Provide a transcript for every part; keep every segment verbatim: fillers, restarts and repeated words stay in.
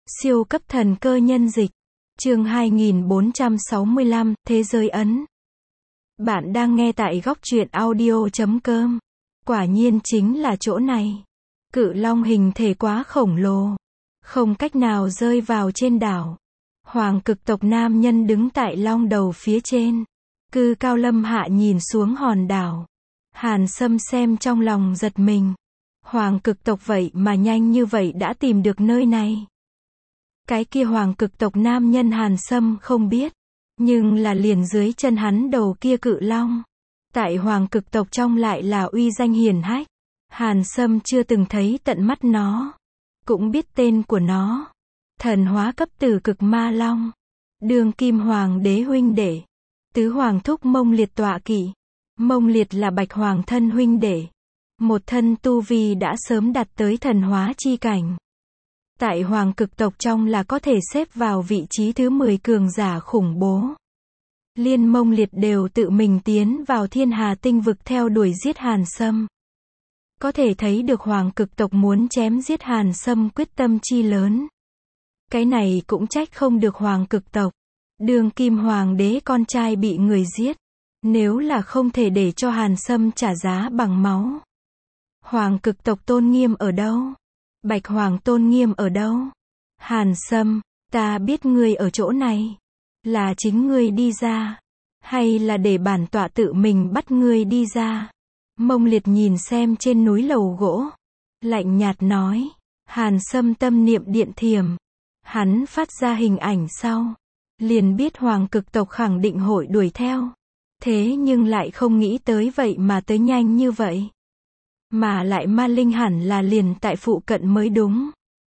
Siêu cấp thần cơ nhân dịch. Chương hai nghìn bốn trăm sáu mươi lăm, Thế giới ấn. Bạn đang nghe tại góc truyện audio chấm com. Quả nhiên chính là chỗ này. Cự long hình thể quá khổng lồ, không cách nào rơi vào trên đảo. Hoàng cực tộc nam nhân đứng tại long đầu phía trên. Cư cao lâm hạ nhìn xuống hòn đảo. Hàn Sâm xem trong lòng giật mình. Hoàng cực tộc vậy mà nhanh như vậy đã tìm được nơi này. Cái kia hoàng cực tộc nam nhân Hàn Sâm không biết, nhưng là liền dưới chân hắn đầu kia cự long. Tại hoàng cực tộc trong lại là uy danh hiển hách. Hàn Sâm chưa từng thấy tận mắt nó, cũng biết tên của nó. Thần hóa cấp tử cực ma long. Đương kim hoàng đế huynh đệ. Tứ hoàng thúc Mông Liệt tọa kỵ. Mông Liệt là bạch hoàng thân huynh đệ. Một thân tu vi đã sớm đạt tới thần hóa chi cảnh. Tại hoàng cực tộc trong là có thể xếp vào vị trí thứ mười cường giả khủng bố. Liên Mông Liệt đều tự mình tiến vào thiên hà tinh vực theo đuổi giết Hàn Sâm. Có thể thấy được hoàng cực tộc muốn chém giết Hàn Sâm quyết tâm chi lớn. Cái này cũng trách không được hoàng cực tộc. Đương kim hoàng đế con trai bị người giết. Nếu là không thể để cho Hàn Sâm trả giá bằng máu. Hoàng cực tộc tôn nghiêm ở đâu? Bạch hoàng tôn nghiêm ở đâu? Hàn Sâm, ta biết ngươi ở chỗ này. Là chính ngươi đi ra, hay là để bản tọa tự mình bắt ngươi đi ra? Mông Liệt nhìn xem trên núi lầu gỗ, lạnh nhạt nói. Hàn Sâm tâm niệm điện thiểm. Hắn phát ra hình ảnh sau, liền biết hoàng cực tộc khẳng định hội đuổi theo. Thế nhưng lại không nghĩ tới vậy mà tới nhanh như vậy. Mà lại ma linh hẳn là liền tại phụ cận mới đúng.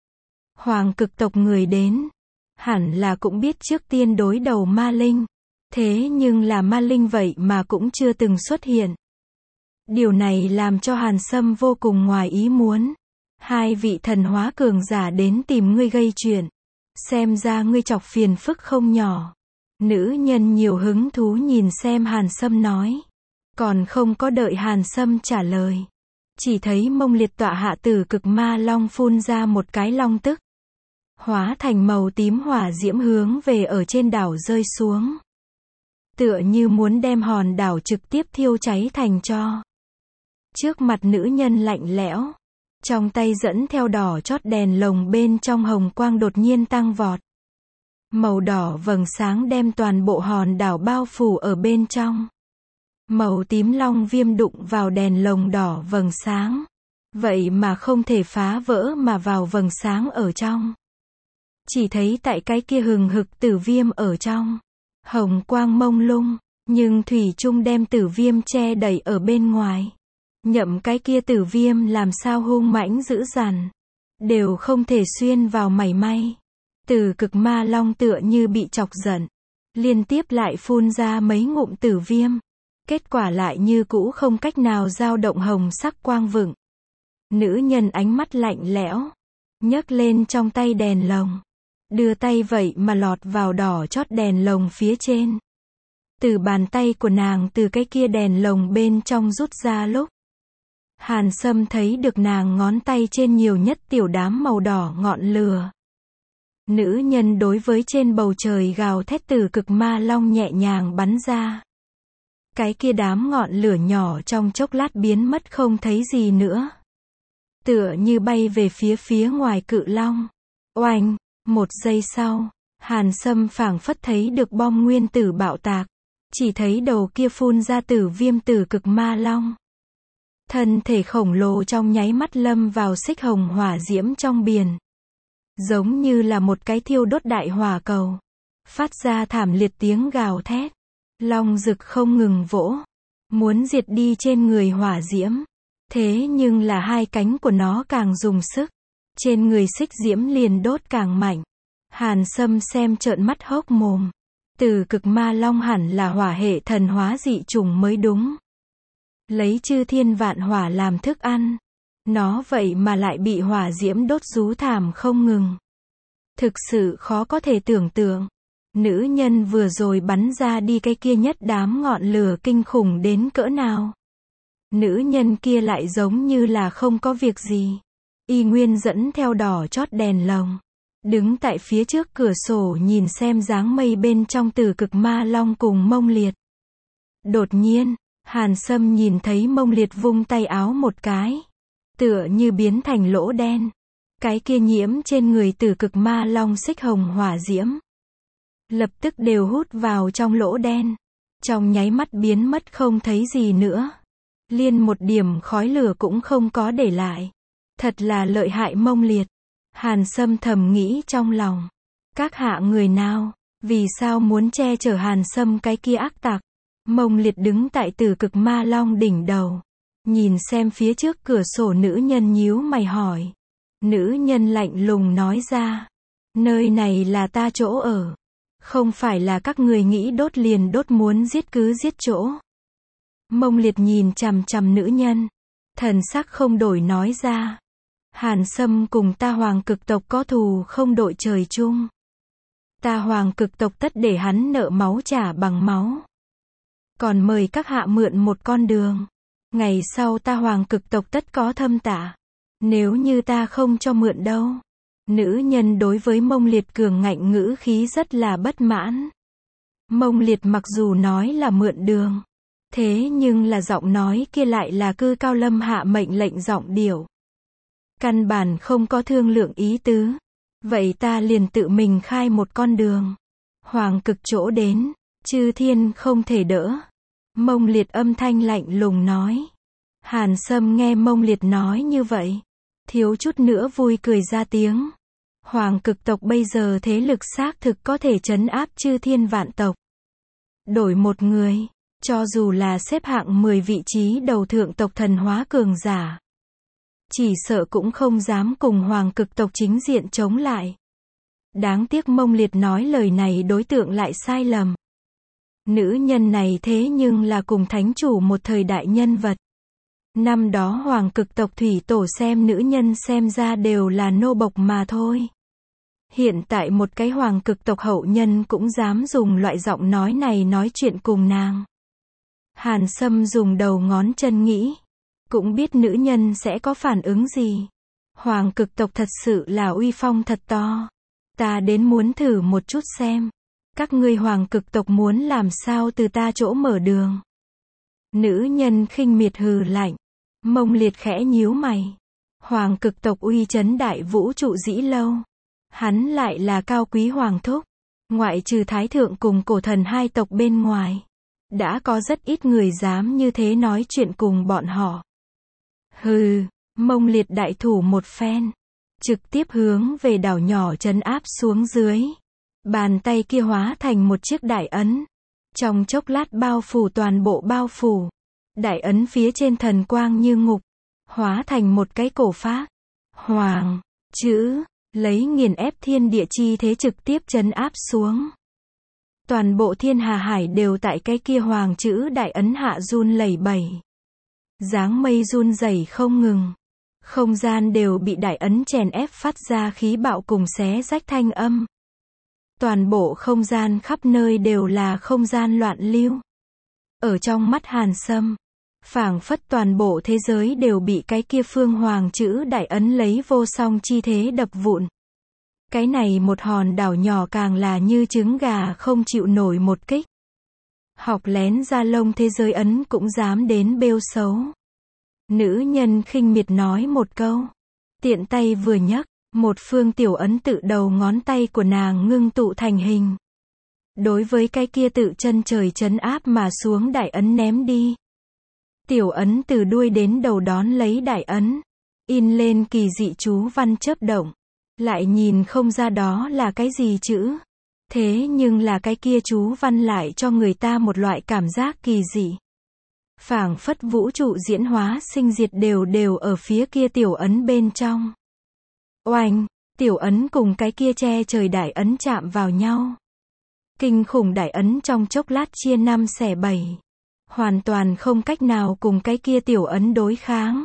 Hoàng cực tộc người đến, hẳn là cũng biết trước tiên đối đầu ma linh. Thế nhưng là ma linh vậy mà cũng chưa từng xuất hiện. Điều này làm cho Hàn Sâm vô cùng ngoài ý muốn. Hai vị thần hóa cường giả đến tìm ngươi gây chuyện. Xem ra ngươi chọc phiền phức không nhỏ. Nữ nhân nhiều hứng thú nhìn xem Hàn Sâm nói. Còn không có đợi Hàn Sâm trả lời. Chỉ thấy Mông Liệt tọa hạ tử cực ma long phun ra một cái long tức. Hóa thành màu tím hỏa diễm hướng về ở trên đảo rơi xuống. Tựa như muốn đem hòn đảo trực tiếp thiêu cháy thành tro. Trước mặt nữ nhân lạnh lẽo. Trong tay dẫn theo đỏ chót đèn lồng bên trong hồng quang đột nhiên tăng vọt. Màu đỏ vầng sáng đem toàn bộ hòn đảo bao phủ ở bên trong. Màu tím long viêm đụng vào đèn lồng đỏ vầng sáng. Vậy mà không thể phá vỡ mà vào vầng sáng ở trong. Chỉ thấy tại cái kia hừng hực tử viêm ở trong. Hồng quang mông lung, nhưng thủy chung đem tử viêm che đậy ở bên ngoài. Nhậm cái kia tử viêm làm sao hung mãnh dữ dằn. Đều không thể xuyên vào mảy may. Tử cực ma long tựa như bị chọc giận. Liên tiếp lại phun ra mấy ngụm tử viêm. Kết quả lại như cũ không cách nào dao động hồng sắc quang vựng. Nữ nhân ánh mắt lạnh lẽo. Nhấc lên trong tay đèn lồng. Đưa tay vậy mà lọt vào đỏ chót đèn lồng phía trên. Từ bàn tay của nàng từ cái kia đèn lồng bên trong rút ra lúc. Hàn Sâm thấy được nàng ngón tay trên nhiều nhất tiểu đám màu đỏ ngọn lửa. Nữ nhân đối với trên bầu trời gào thét tử cực ma long nhẹ nhàng bắn ra. Cái kia đám ngọn lửa nhỏ trong chốc lát biến mất không thấy gì nữa. Tựa như bay về phía phía ngoài cự long. Oanh, một giây sau, Hàn Sâm phảng phất thấy được bom nguyên tử bạo tạc. Chỉ thấy đầu kia phun ra tử viêm tử cực ma long. Thân thể khổng lồ trong nháy mắt lâm vào xích hồng hỏa diễm trong biển. Giống như là một cái thiêu đốt đại hỏa cầu. Phát ra thảm liệt tiếng gào thét. Long rực không ngừng vỗ. Muốn diệt đi trên người hỏa diễm. Thế nhưng là hai cánh của nó càng dùng sức. Trên người xích diễm liền đốt càng mạnh. Hàn Sâm xem trợn mắt hốc mồm. Tử cực ma long hẳn là hỏa hệ thần hóa dị chủng mới đúng. Lấy chư thiên vạn hỏa làm thức ăn. Nó vậy mà lại bị hỏa diễm đốt rú thảm không ngừng. Thực sự khó có thể tưởng tượng. Nữ nhân vừa rồi bắn ra đi cái kia nhất đám ngọn lửa kinh khủng đến cỡ nào. Nữ nhân kia lại giống như là không có việc gì. Y nguyên dẫn theo đỏ chót đèn lồng. đứng tại phía trước cửa sổ nhìn xem dáng mây bên trong Tử Cực Ma Long cùng Mông Liệt. Đột nhiên, Hàn Sâm nhìn thấy Mông Liệt vung tay áo một cái, tựa như biến thành lỗ đen. Cái kia nhiễm trên người Tử Cực Ma Long xích hồng hỏa diễm, lập tức đều hút vào trong lỗ đen, trong nháy mắt biến mất không thấy gì nữa. Liên một điểm khói lửa cũng không có để lại. Thật là lợi hại Mông Liệt. Hàn Sâm thầm nghĩ trong lòng. Các hạ người nào, vì sao muốn che chở Hàn Sâm cái kia ác tặc? Mông Liệt đứng tại Tử Cực Ma Long đỉnh đầu, nhìn xem phía trước cửa sổ nữ nhân nhíu mày hỏi. Nữ nhân lạnh lùng nói ra, nơi này là ta chỗ ở, không phải là các người nghĩ đốt liền đốt, muốn giết cứ giết chỗ. Mông Liệt nhìn chằm chằm nữ nhân, thần sắc không đổi nói ra. Hàn Sâm cùng ta Hoàng Cực tộc có thù không đội trời chung. Ta Hoàng Cực tộc tất để hắn nợ máu trả bằng máu. Còn mời các hạ mượn một con đường. Ngày sau ta Hoàng Cực tộc tất có thâm tạ. Nếu như ta không cho mượn đâu. Nữ nhân đối với Mông Liệt cường ngạnh ngữ khí rất là bất mãn. Mông Liệt mặc dù nói là mượn đường, thế nhưng là giọng nói kia lại là cư cao lâm hạ mệnh lệnh giọng điệu. Căn bản không có thương lượng ý tứ. Vậy ta liền tự mình khai một con đường. Hoàng Cực chỗ đến, chư thiên không thể đỡ. Mông Liệt âm thanh lạnh lùng nói. Hàn Sâm nghe Mông Liệt nói như vậy, thiếu chút nữa vui cười ra tiếng. Hoàng Cực tộc bây giờ thế lực xác thực có thể trấn áp chư thiên vạn tộc. Đổi một người, cho dù là xếp hạng mười vị trí đầu thượng tộc thần hóa cường giả, chỉ sợ cũng không dám cùng Hoàng Cực tộc chính diện chống lại. Đáng tiếc Mông Liệt nói lời này đối tượng lại sai lầm. Nữ nhân này thế nhưng là cùng thánh chủ một thời đại nhân vật. Năm đó Hoàng Cực tộc thủy tổ xem nữ nhân xem ra đều là nô bộc mà thôi. Hiện tại một cái Hoàng Cực tộc hậu nhân cũng dám dùng loại giọng nói này nói chuyện cùng nàng. Hàn Sâm dùng đầu ngón chân nghĩ, cũng biết nữ nhân sẽ có phản ứng gì. Hoàng Cực tộc thật sự là uy phong thật to. Ta đến muốn thử một chút xem. Các ngươi Hoàng Cực tộc muốn làm sao từ ta chỗ mở đường. Nữ nhân khinh miệt hừ lạnh. Mông Liệt khẽ nhíu mày. Hoàng Cực tộc uy chấn đại vũ trụ dĩ lâu. Hắn lại là cao quý hoàng thúc. Ngoại trừ Thái Thượng cùng Cổ Thần hai tộc bên ngoài, đã có rất ít người dám như thế nói chuyện cùng bọn họ. Hừ, Mông Liệt đại thủ một phen, trực tiếp hướng về đảo nhỏ trấn áp xuống dưới. Bàn tay kia hóa thành một chiếc đại ấn. Trong chốc lát bao phủ toàn bộ bao phủ. Đại ấn phía trên thần quang như ngục, hóa thành một cái cổ phác. Hoàng, chữ, lấy nghiền ép thiên địa chi thế trực tiếp trấn áp xuống. Toàn bộ thiên hà hải đều tại cái kia hoàng chữ đại ấn hạ run lẩy bẩy. Dáng mây run rẩy không ngừng. Không gian đều bị đại ấn chèn ép phát ra khí bạo cùng xé rách thanh âm. Toàn bộ không gian khắp nơi đều là không gian loạn lưu. Ở trong mắt Hàn Sâm, phảng phất toàn bộ thế giới đều bị cái kia phương hoàng chữ đại ấn lấy vô song chi thế đập vụn. Cái này một hòn đảo nhỏ càng là như trứng gà không chịu nổi một kích. Học lén ra lông thế giới ấn cũng dám đến bêu xấu. Nữ nhân khinh miệt nói một câu. Tiện tay vừa nhấc, một phương tiểu ấn tự đầu ngón tay của nàng ngưng tụ thành hình. Đối với cái kia tự chân trời trấn áp mà xuống đại ấn ném đi. Tiểu ấn từ đuôi đến đầu đón lấy đại ấn. In lên kỳ dị chú văn chớp động. Lại nhìn không ra đó là cái gì chữ. Thế nhưng là cái kia chú văn lại cho người ta một loại cảm giác kỳ dị. Phảng phất vũ trụ diễn hóa sinh diệt đều đều ở phía kia tiểu ấn bên trong. Oanh, tiểu ấn cùng cái kia che trời đại ấn chạm vào nhau. Kinh khủng đại ấn trong chốc lát chia năm xẻ bảy. Hoàn toàn không cách nào cùng cái kia tiểu ấn đối kháng.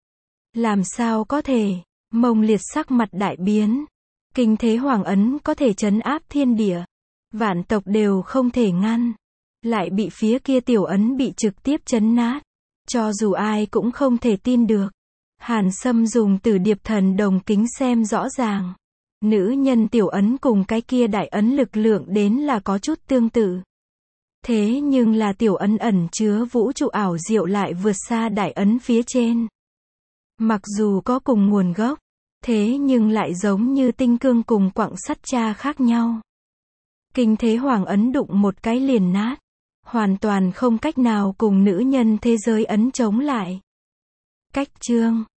Làm sao có thể, Mông Liệt sắc mặt đại biến. Kinh thế hoàng ấn có thể trấn áp thiên địa. Vạn tộc đều không thể ngăn. Lại bị phía kia tiểu ấn bị trực tiếp trấn nát. Cho dù ai cũng không thể tin được. Hàn Sâm dùng Tử Điệp Thần Đồng kính xem rõ ràng. Nữ nhân tiểu ấn cùng cái kia đại ấn lực lượng đến là có chút tương tự. Thế nhưng là tiểu ấn ẩn chứa vũ trụ ảo diệu lại vượt xa đại ấn phía trên. Mặc dù có cùng nguồn gốc, thế nhưng lại giống như tinh cương cùng quặng sắt cha khác nhau. Kinh thế hoàng ấn đụng một cái liền nát. Hoàn toàn không cách nào cùng nữ nhân thế giới ấn chống lại. Cách chương